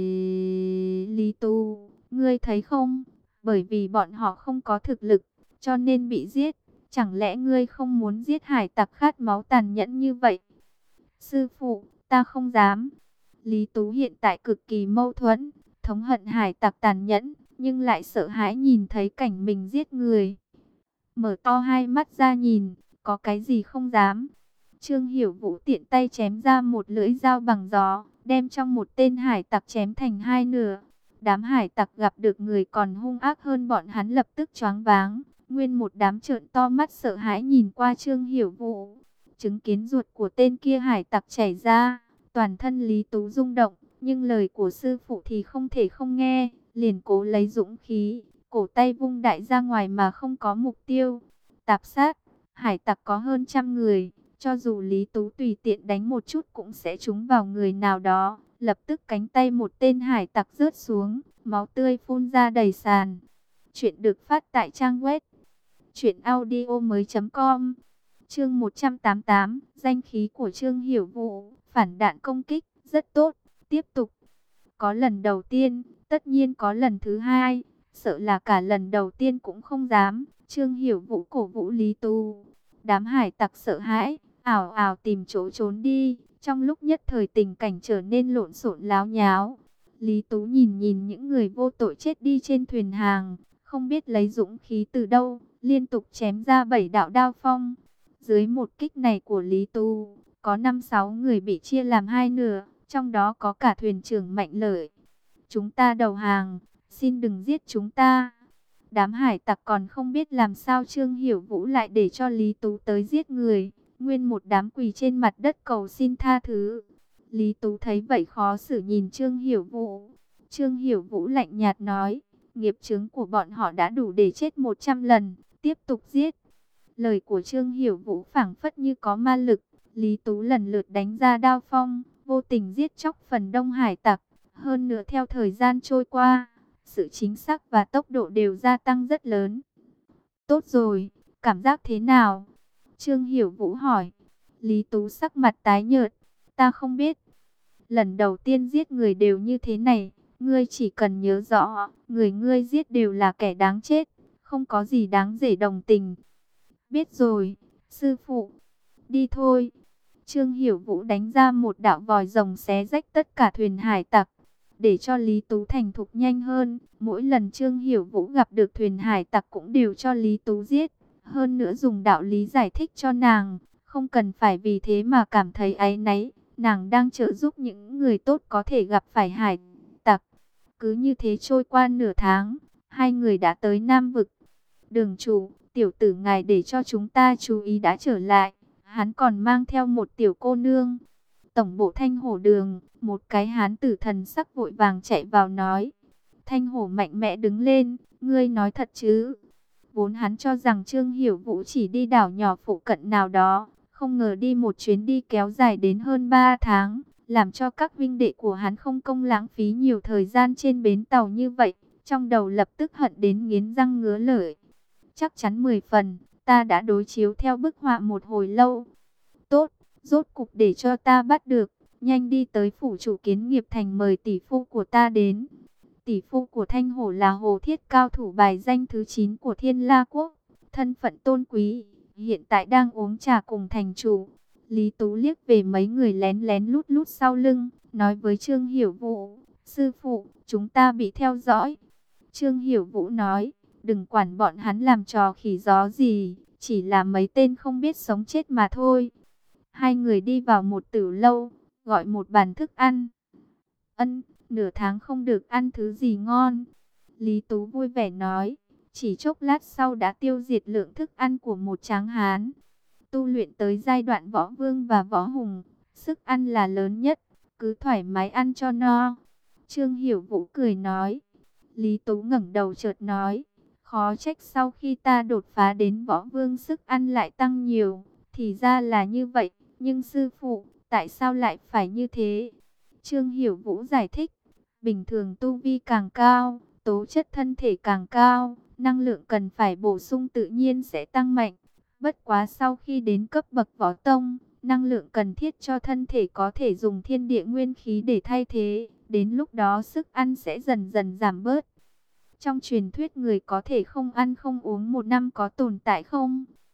Lý Tú, ngươi thấy không, bởi vì bọn họ không có thực lực, cho nên bị giết. Chẳng lẽ ngươi không muốn giết hải tặc khát máu tàn nhẫn như vậy? Sư phụ, ta không dám. Lý Tú hiện tại cực kỳ mâu thuẫn, thống hận hải tặc tàn nhẫn, nhưng lại sợ hãi nhìn thấy cảnh mình giết người. Mở to hai mắt ra nhìn, có cái gì không dám. Trương Hiểu Vũ tiện tay chém ra một lưỡi dao bằng gió, đem trong một tên hải tặc chém thành hai nửa. Đám hải tặc gặp được người còn hung ác hơn bọn hắn lập tức choáng váng. Nguyên một đám trợn to mắt sợ hãi nhìn qua Trương Hiểu Vũ. Chứng kiến ruột của tên kia hải tặc chảy ra, toàn thân Lý Tú rung động. Nhưng lời của sư phụ thì không thể không nghe, liền cố lấy dũng khí, cổ tay vung đại ra ngoài mà không có mục tiêu. Tạp sát, hải tặc có hơn trăm người, cho dù Lý Tú tùy tiện đánh một chút cũng sẽ trúng vào người nào đó. Lập tức cánh tay một tên hải tặc rớt xuống, máu tươi phun ra đầy sàn. Chuyện được phát tại trang web truyện audio mới chấm com. Chương một trăm tám mươi tám, danh khí của Trương Hiểu Vũ, phản đạn công kích, rất tốt, tiếp tục. Có lần đầu tiên, tất nhiên có lần thứ hai, sợ là cả lần đầu tiên cũng không dám. Trương Hiểu Vũ cổ vũ Lý Tú. Đám hải tặc sợ hãi, ảo ảo tìm chỗ trốn đi. Trong lúc nhất thời tình cảnh trở nên lộn xộn láo nháo. Lý Tú nhìn nhìn những người vô tội chết đi trên thuyền hàng, không biết lấy dũng khí từ đâu, liên tục chém ra bảy đạo đao phong. Dưới một kích này của Lý Tú, có năm sáu người bị chia làm hai nửa, trong đó có cả thuyền trưởng Mạnh Lợi. Chúng ta đầu hàng, xin đừng giết chúng ta. Đám hải tặc còn không biết làm sao Trương Hiểu Vũ lại để cho Lý Tú tới giết người. Nguyên một đám quỳ trên mặt đất cầu xin tha thứ. Lý Tú thấy vậy khó xử nhìn Trương Hiểu Vũ. Trương Hiểu Vũ lạnh nhạt nói, nghiệp chướng của bọn họ đã đủ để chết một trăm lần, tiếp tục giết. Lời của Trương Hiểu Vũ phảng phất như có ma lực. Lý Tú lần lượt đánh ra đao phong, vô tình giết chóc phần đông hải tặc. Hơn nữa theo thời gian trôi qua, sự chính xác và tốc độ đều gia tăng rất lớn. Tốt rồi, cảm giác thế nào? Trương Hiểu Vũ hỏi. Lý Tú sắc mặt tái nhợt. Ta không biết. Lần đầu tiên giết người đều như thế này. Ngươi chỉ cần nhớ rõ, người ngươi giết đều là kẻ đáng chết. Không có gì đáng để đồng tình. Biết rồi, sư phụ. Đi thôi. Trương Hiểu Vũ đánh ra một đạo vòi rồng xé rách tất cả thuyền hải tặc. Để cho Lý Tú thành thục nhanh hơn, mỗi lần Trương Hiểu Vũ gặp được thuyền hải tặc cũng đều cho Lý Tú giết. Hơn nữa dùng đạo lý giải thích cho nàng, không cần phải vì thế mà cảm thấy áy náy. Nàng đang trợ giúp những người tốt có thể gặp phải hải tặc. Cứ như thế trôi qua nửa tháng, hai người đã tới Nam Vực. Đường chủ, tiểu tử ngài để cho chúng ta chú ý đã trở lại. Hắn còn mang theo một tiểu cô nương. Tổng bộ Thanh Hổ Đường, một cái hán tử thần sắc vội vàng chạy vào nói. Thanh Hổ mạnh mẽ đứng lên, ngươi nói thật chứ? Vốn hắn cho rằng Trương Hiểu Vũ chỉ đi đảo nhỏ phụ cận nào đó, không ngờ đi một chuyến đi kéo dài đến hơn ba tháng, làm cho các vinh đệ của hắn không công lãng phí nhiều thời gian trên bến tàu như vậy, trong đầu lập tức hận đến nghiến răng ngứa lợi. Chắc chắn mười phần, ta đã đối chiếu theo bức họa một hồi lâu. Tốt, rốt cục để cho ta bắt được, nhanh đi tới phủ chủ Kiến Nghiệp Thành mời tỷ phu của ta đến. Tỷ phu của Thanh Hổ là Hồ Thiết cao thủ bài danh thứ chín của Thiên La Quốc, thân phận tôn quý, hiện tại đang uống trà cùng thành chủ. Lý Tú liếc về mấy người lén lén lút lút sau lưng, nói với Trương Hiểu Vũ, sư phụ, chúng ta bị theo dõi. Trương Hiểu Vũ nói, đừng quản bọn hắn làm trò khỉ gió gì, chỉ là mấy tên không biết sống chết mà thôi. Hai người đi vào một tử lâu, gọi một bàn thức ăn. Ân, nửa tháng không được ăn thứ gì ngon. Lý Tú vui vẻ nói, chỉ chốc lát sau đã tiêu diệt lượng thức ăn của một tráng hán. Tu luyện tới giai đoạn võ vương và võ hùng, sức ăn là lớn nhất, cứ thoải mái ăn cho no. Trương Hiểu Vũ cười nói. Lý Tú ngẩng đầu chợt nói, khó trách sau khi ta đột phá đến võ vương sức ăn lại tăng nhiều, thì ra là như vậy. Nhưng sư phụ, tại sao lại phải như thế? Trương Hiểu Vũ giải thích, bình thường tu vi càng cao, tố chất thân thể càng cao, năng lượng cần phải bổ sung tự nhiên sẽ tăng mạnh. Bất quá sau khi đến cấp bậc võ tông, năng lượng cần thiết cho thân thể có thể dùng thiên địa nguyên khí để thay thế, đến lúc đó sức ăn sẽ dần dần giảm bớt. Trong truyền thuyết người có thể không ăn không uống một năm có tồn tại không?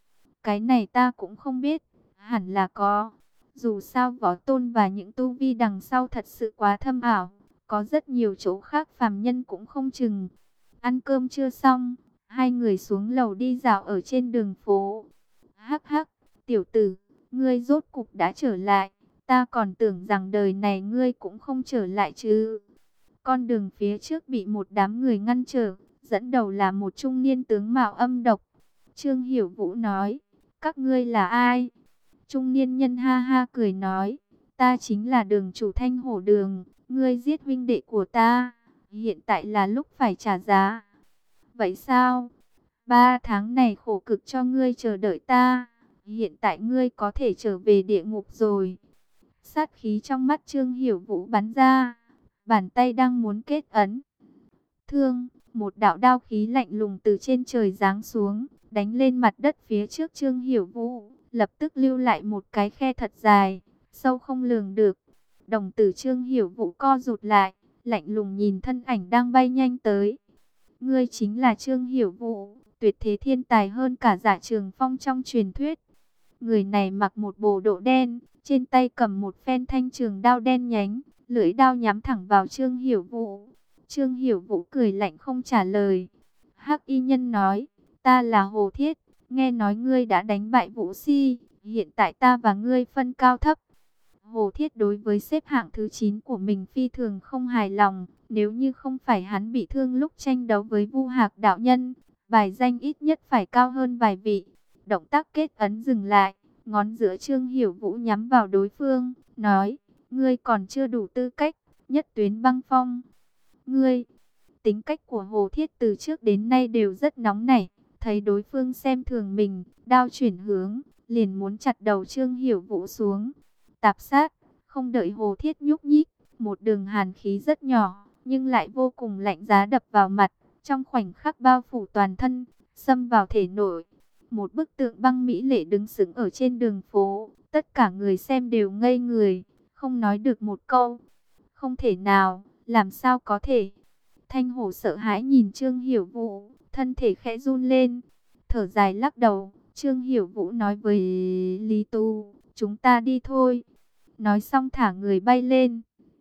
Cái này ta cũng không biết, hẳn là có. Dù sao võ tôn và những tu vi đằng sau thật sự quá thâm ảo, có rất nhiều chỗ khác phàm nhân cũng không chừng. Ăn cơm chưa xong, hai người xuống lầu đi dạo ở trên đường phố. Hắc hắc, tiểu tử, ngươi rốt cục đã trở lại, ta còn tưởng rằng đời này ngươi cũng không trở lại chứ. Con đường phía trước bị một đám người ngăn trở, dẫn đầu là một trung niên tướng mạo âm độc. Trương Hiểu Vũ nói, các ngươi là ai? Trung niên nhân ha ha cười nói, ta chính là đường chủ Thanh Hổ Đường, ngươi giết huynh đệ của ta, hiện tại là lúc phải trả giá. Vậy sao? Ba tháng này khổ cực cho ngươi chờ đợi ta, hiện tại ngươi có thể trở về địa ngục rồi. Sát khí trong mắt Trương Hiểu Vũ bắn ra, bàn tay đang muốn kết ấn. Thương, một đạo đao khí lạnh lùng từ trên trời giáng xuống, đánh lên mặt đất phía trước Trương Hiểu Vũ, lập tức lưu lại một cái khe thật dài, sâu không lường được. Đồng tử Trương Hiểu Vũ co rụt lại, lạnh lùng nhìn thân ảnh đang bay nhanh tới. Ngươi chính là Trương Hiểu Vũ, tuyệt thế thiên tài hơn cả Giả Trường Phong trong truyền thuyết. Người này mặc một bộ đồ đen, trên tay cầm một phen thanh trường đao đen nhánh, lưỡi đao nhắm thẳng vào Trương Hiểu Vũ. Trương Hiểu Vũ cười lạnh không trả lời. Hắc y nhân nói, ta là Hồ Thiết, nghe nói ngươi đã đánh bại Vũ Si, hiện tại ta và ngươi phân cao thấp. Hồ Thiết đối với xếp hạng thứ chín của mình phi thường không hài lòng, nếu như không phải hắn bị thương lúc tranh đấu với Vu Hạc đạo nhân, bài danh ít nhất phải cao hơn vài vị. Động tác kết ấn dừng lại, ngón giữa Trương Hiểu Vũ nhắm vào đối phương, nói, ngươi còn chưa đủ tư cách, nhất tuyến băng phong. Ngươi, tính cách của Hồ Thiết từ trước đến nay đều rất nóng nảy, thấy đối phương xem thường mình, đao chuyển hướng, liền muốn chặt đầu Trương Hiểu Vũ xuống. Tạp sát, không đợi Hồ Thiết nhúc nhích, một đường hàn khí rất nhỏ, nhưng lại vô cùng lạnh giá đập vào mặt, trong khoảnh khắc bao phủ toàn thân, xâm vào thể nội. Một bức tượng băng mỹ lệ đứng sững ở trên đường phố, tất cả người xem đều ngây người, không nói được một câu. Không thể nào, làm sao có thể? Thanh Hổ sợ hãi nhìn Trương Hiểu Vũ, thân thể khẽ run lên, thở dài lắc đầu. Trương Hiểu Vũ nói với Lý Tú, chúng ta đi thôi. Nói xong thả người bay lên.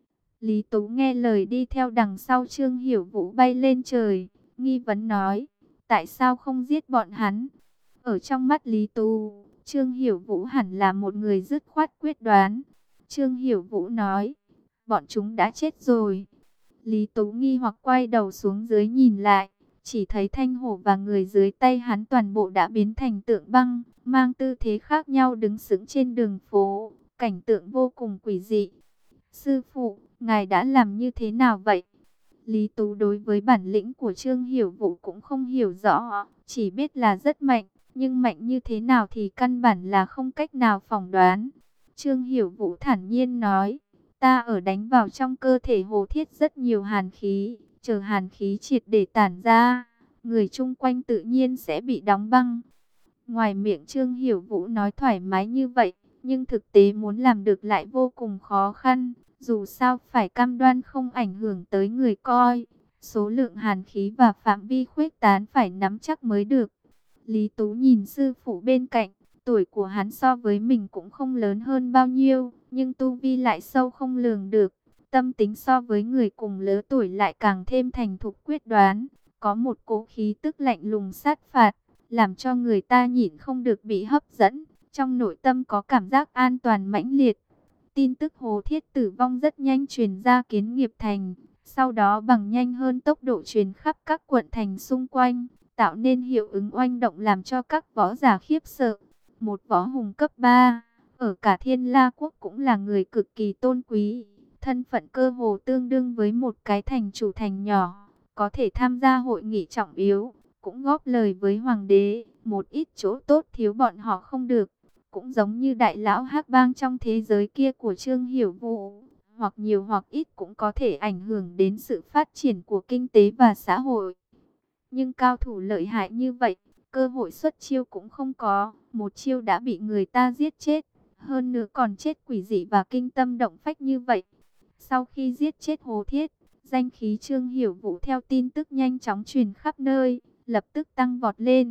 Lý Tú nghe lời đi theo đằng sau Trương Hiểu Vũ bay lên trời, nghi vấn nói, tại sao không giết bọn hắn? Ở trong mắt Lý Tú, Trương Hiểu Vũ hẳn là một người dứt khoát quyết đoán. Trương Hiểu Vũ nói, bọn chúng đã chết rồi. Lý Tú nghi hoặc quay đầu xuống dưới nhìn lại, chỉ thấy Thanh Hổ và người dưới tay hắn toàn bộ đã biến thành tượng băng, mang tư thế khác nhau đứng sững trên đường phố, cảnh tượng vô cùng quỷ dị. Sư phụ, ngài đã làm như thế nào vậy? Lý Tú đối với bản lĩnh của Trương Hiểu Vũ cũng không hiểu rõ, chỉ biết là rất mạnh, nhưng mạnh như thế nào thì căn bản là không cách nào phỏng đoán. Trương Hiểu Vũ thản nhiên nói, ta ở đánh vào trong cơ thể Hồ Thiết rất nhiều hàn khí, chờ hàn khí triệt để tản ra, người chung quanh tự nhiên sẽ bị đóng băng. Ngoài miệng Trương Hiểu Vũ nói thoải mái như vậy, nhưng thực tế muốn làm được lại vô cùng khó khăn, dù sao phải cam đoan không ảnh hưởng tới người coi, số lượng hàn khí và phạm vi khuếch tán phải nắm chắc mới được. Lý Tú nhìn sư phụ bên cạnh, tuổi của hắn so với mình cũng không lớn hơn bao nhiêu, nhưng tu vi lại sâu không lường được. Tâm tính so với người cùng lứa tuổi lại càng thêm thành thục quyết đoán, có một cỗ khí tức lạnh lùng sát phạt, làm cho người ta nhịn không được bị hấp dẫn, trong nội tâm có cảm giác an toàn mãnh liệt. Tin tức Hồ Thiết tử vong rất nhanh truyền ra Kiến Nghiệp Thành, sau đó bằng nhanh hơn tốc độ truyền khắp các quận thành xung quanh, tạo nên hiệu ứng oanh động làm cho các võ giả khiếp sợ. Một võ hùng cấp ba, ở cả Thiên La Quốc cũng là người cực kỳ tôn quý, thân phận cơ hồ tương đương với một cái thành chủ thành nhỏ, có thể tham gia hội nghị trọng yếu, cũng góp lời với hoàng đế, một ít chỗ tốt thiếu bọn họ không được. Cũng giống như đại lão Hắc Bang trong thế giới kia của Trương Hiểu Vũ, hoặc nhiều hoặc ít cũng có thể ảnh hưởng đến sự phát triển của kinh tế và xã hội. Nhưng cao thủ lợi hại như vậy, cơ hội xuất chiêu cũng không có, một chiêu đã bị người ta giết chết, hơn nữa còn chết quỷ dị và kinh tâm động phách như vậy. Sau khi giết chết Hồ Thiết, danh khí Trương Hiểu Vũ theo tin tức nhanh chóng truyền khắp nơi, lập tức tăng vọt lên.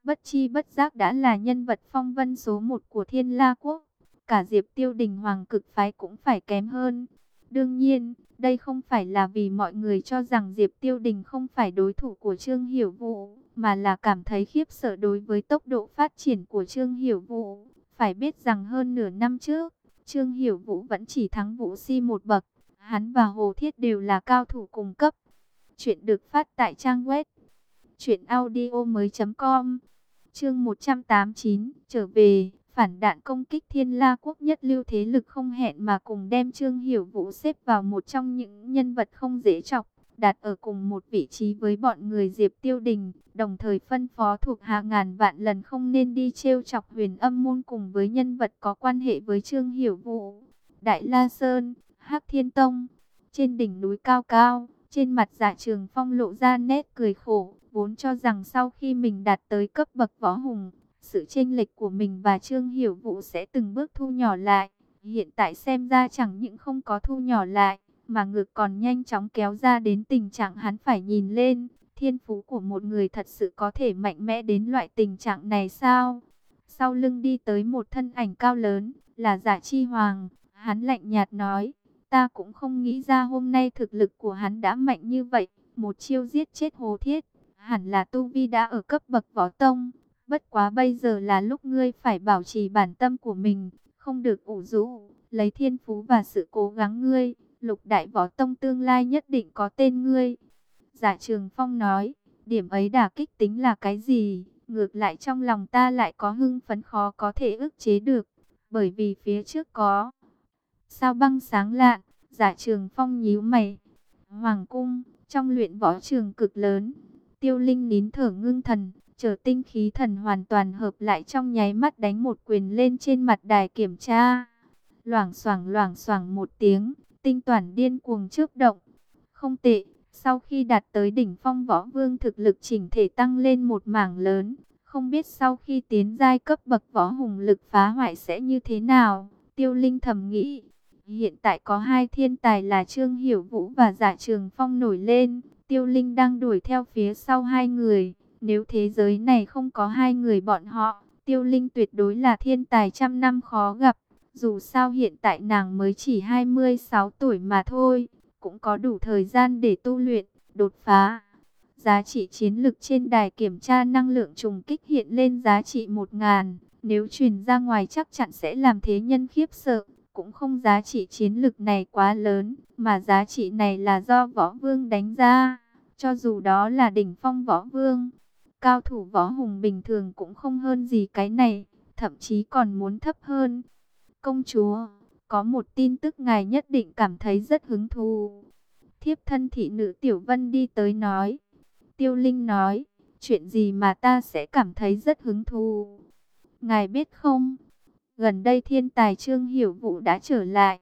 bất chi bất giác đã là nhân vật phong vân số một của Thiên La Quốc. Cả Diệp Tiêu Đình Hoàng Cực Phái cũng phải kém hơn. Đương nhiên, đây không phải là vì mọi người cho rằng Diệp Tiêu Đình không phải đối thủ của Trương Hiểu Vũ, mà là cảm thấy khiếp sợ đối với tốc độ phát triển của Trương Hiểu Vũ. Phải biết rằng hơn nửa năm trước, Trương Hiểu Vũ vẫn chỉ thắng Vũ Si một bậc. Hắn và Hồ Thiết đều là cao thủ cùng cấp. Chuyện được phát tại trang web truyện audio mới chấm com. Chương một trăm tám mươi chín, trở về. Phản đạn công kích Thiên La Quốc nhất lưu thế lực không hẹn mà cùng đem Trương Hiểu Vũ xếp vào một trong những nhân vật không dễ chọc, đặt ở cùng một vị trí với bọn người Diệp Tiêu Đình, đồng thời phân phó thuộc hạ ngàn vạn lần không nên đi trêu chọc Huyền Âm môn cùng với nhân vật có quan hệ với Trương Hiểu Vũ. Đại La Sơn, Hắc Thiên Tông, trên đỉnh núi cao cao, trên mặt Dạ Trường Phong lộ ra nét cười khổ, vốn cho rằng sau khi mình đạt tới cấp bậc võ hùng, sự chênh lệch của mình và Trương Hiểu Vũ sẽ từng bước thu nhỏ lại. Hiện tại xem ra chẳng những không có thu nhỏ lại, mà ngược còn nhanh chóng kéo ra đến tình trạng hắn phải nhìn lên. Thiên phú của một người thật sự có thể mạnh mẽ đến loại tình trạng này sao? Sau lưng đi tới một thân ảnh cao lớn, là Dạ Chi Hoàng. Hắn lạnh nhạt nói, ta cũng không nghĩ ra hôm nay thực lực của hắn đã mạnh như vậy. Một chiêu giết chết Hồ Thiết, hẳn là tu vi đã ở cấp bậc võ tông. Bất quá bây giờ là lúc ngươi phải bảo trì bản tâm của mình, không được ủ rũ, lấy thiên phú và sự cố gắng ngươi, lục đại võ tông tương lai nhất định có tên ngươi. Dạ Trường Phong nói, điểm ấy đả kích tính là cái gì, ngược lại trong lòng ta lại có hưng phấn khó có thể ức chế được, bởi vì phía trước có sao băng sáng lạn. Dạ Trường Phong nhíu mày. Hoàng cung, trong luyện võ trường cực lớn, Tiêu Linh nín thở ngưng thần, chờ tinh khí thần hoàn toàn hợp lại trong nháy mắt đánh một quyền lên trên mặt đài kiểm tra. Loảng xoảng loảng xoảng một tiếng, tinh toàn điên cuồng chớp động. Không tệ, sau khi đạt tới đỉnh phong võ vương thực lực chỉnh thể tăng lên một mảng lớn. Không biết sau khi tiến giai cấp bậc võ hùng lực phá hoại sẽ như thế nào, Tiêu Linh thầm nghĩ. Hiện tại có hai thiên tài là Trương Hiểu Vũ và Dạ Trường Phong nổi lên. Tiêu Linh đang đuổi theo phía sau hai người. Nếu thế giới này không có hai người bọn họ, Tiêu Linh tuyệt đối là thiên tài trăm năm khó gặp. Dù sao hiện tại nàng mới chỉ hai mươi sáu tuổi mà thôi, cũng có đủ thời gian để tu luyện, đột phá. Giá trị chiến lực trên đài kiểm tra năng lượng trùng kích hiện lên giá trị một ngàn. Nếu truyền ra ngoài chắc chắn sẽ làm thế nhân khiếp sợ. Cũng không giá trị chiến lực này quá lớn, mà giá trị này là do võ vương đánh ra. Cho dù đó là đỉnh phong võ vương, cao thủ võ hùng bình thường cũng không hơn gì cái này, thậm chí còn muốn thấp hơn. Công chúa, có một tin tức ngài nhất định cảm thấy rất hứng thú. Thiếp thân thị nữ Tiểu Vân đi tới nói. Tiêu Linh nói, chuyện gì mà ta sẽ cảm thấy rất hứng thú? Ngài biết không, gần đây thiên tài Trương Hiểu Vũ đã trở lại.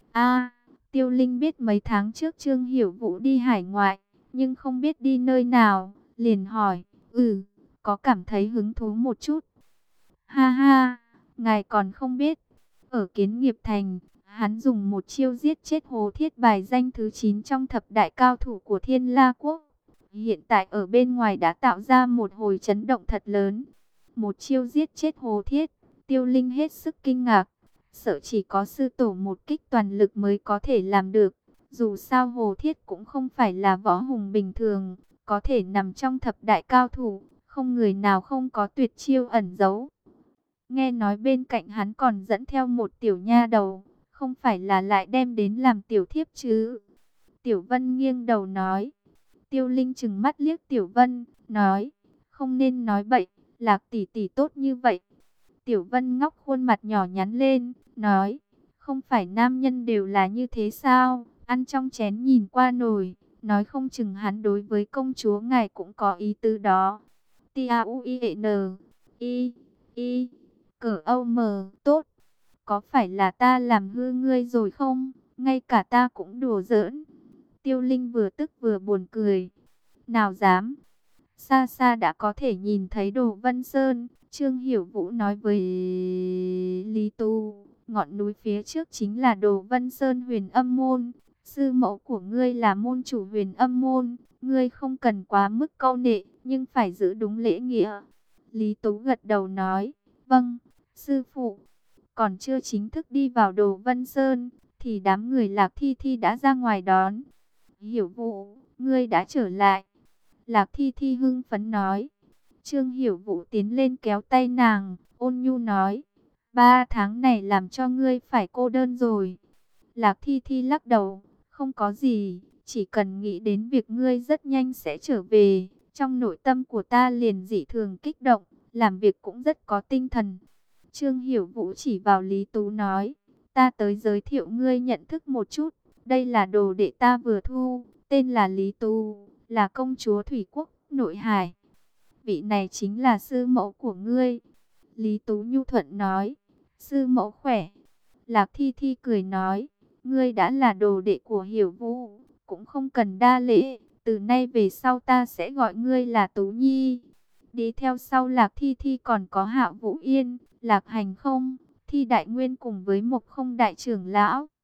A, Tiêu Linh biết mấy tháng trước Trương Hiểu Vũ đi hải ngoại, nhưng không biết đi nơi nào, liền hỏi, ừ, có cảm thấy hứng thú một chút. Ha ha, ngài còn không biết, ở Kiến Nghiệp Thành, hắn dùng một chiêu giết chết Hồ Thiết, bài danh thứ chín trong thập đại cao thủ của Thiên La Quốc. Hiện tại ở bên ngoài đã tạo ra một hồi chấn động thật lớn. Một chiêu giết chết Hồ Thiết, Tiêu Linh hết sức kinh ngạc, sợ chỉ có sư tổ một kích toàn lực mới có thể làm được. Dù sao Hồ Thiết cũng không phải là võ hùng bình thường, có thể nằm trong thập đại cao thủ, không người nào không có tuyệt chiêu ẩn giấu. Nghe nói bên cạnh hắn còn dẫn theo một tiểu nha đầu, không phải là lại đem đến làm tiểu thiếp chứ? Tiểu Vân nghiêng đầu nói. Tiêu Linh trừng mắt liếc Tiểu Vân, nói, không nên nói bậy, Lạc tỷ tỷ tốt như vậy. Tiểu Vân ngóc khuôn mặt nhỏ nhắn lên, nói, không phải nam nhân đều là như thế sao? Ăn trong chén nhìn qua nồi, nói không chừng hắn đối với công chúa ngài cũng có ý tứ đó. T A U I E N I I Cỡ Âu mờ, tốt. Có phải là ta làm hư ngươi rồi không? Ngay cả ta cũng đùa giỡn. Tiêu Linh vừa tức vừa buồn cười. Nào dám. Xa xa đã có thể nhìn thấy Đồ Vân Sơn. Trương Hiểu Vũ nói với Lý Tu, ngọn núi phía trước chính là Đồ Vân Sơn Huyền Âm môn. Sư mẫu của ngươi là môn chủ Huyền Âm môn, ngươi không cần quá mức câu nệ, nhưng phải giữ đúng lễ nghĩa. Lý Tú gật đầu nói, vâng, sư phụ. Còn chưa chính thức đi vào Đồ Vân Sơn, thì đám người Lạc Thi Thi đã ra ngoài đón. Hiểu Vũ, ngươi đã trở lại. Lạc Thi Thi hưng phấn nói. Trương Hiểu Vũ tiến lên kéo tay nàng, ôn nhu nói, ba tháng này làm cho ngươi phải cô đơn rồi. Lạc Thi Thi lắc đầu, không có gì, chỉ cần nghĩ đến việc ngươi rất nhanh sẽ trở về, trong nội tâm của ta liền dị thường kích động, làm việc cũng rất có tinh thần. Trương Hiểu Vũ chỉ vào Lý Tú nói, ta tới giới thiệu ngươi nhận thức một chút, đây là đồ đệ ta vừa thu, tên là Lý Tú, là công chúa Thủy Quốc, Nội Hải. Vị này chính là sư mẫu của ngươi. Lý Tú nhu thuận nói, sư mẫu khỏe. Lạc Thi Thi cười nói, ngươi đã là đồ đệ của Hiểu Vũ, cũng không cần đa lễ, từ nay về sau ta sẽ gọi ngươi là Tú Nhi. Đi theo sau Lạc Thi Thi còn có Hạ Vũ Yên, Lạc Hành Không, Thi Đại Nguyên cùng với Mộc Không đại trưởng lão.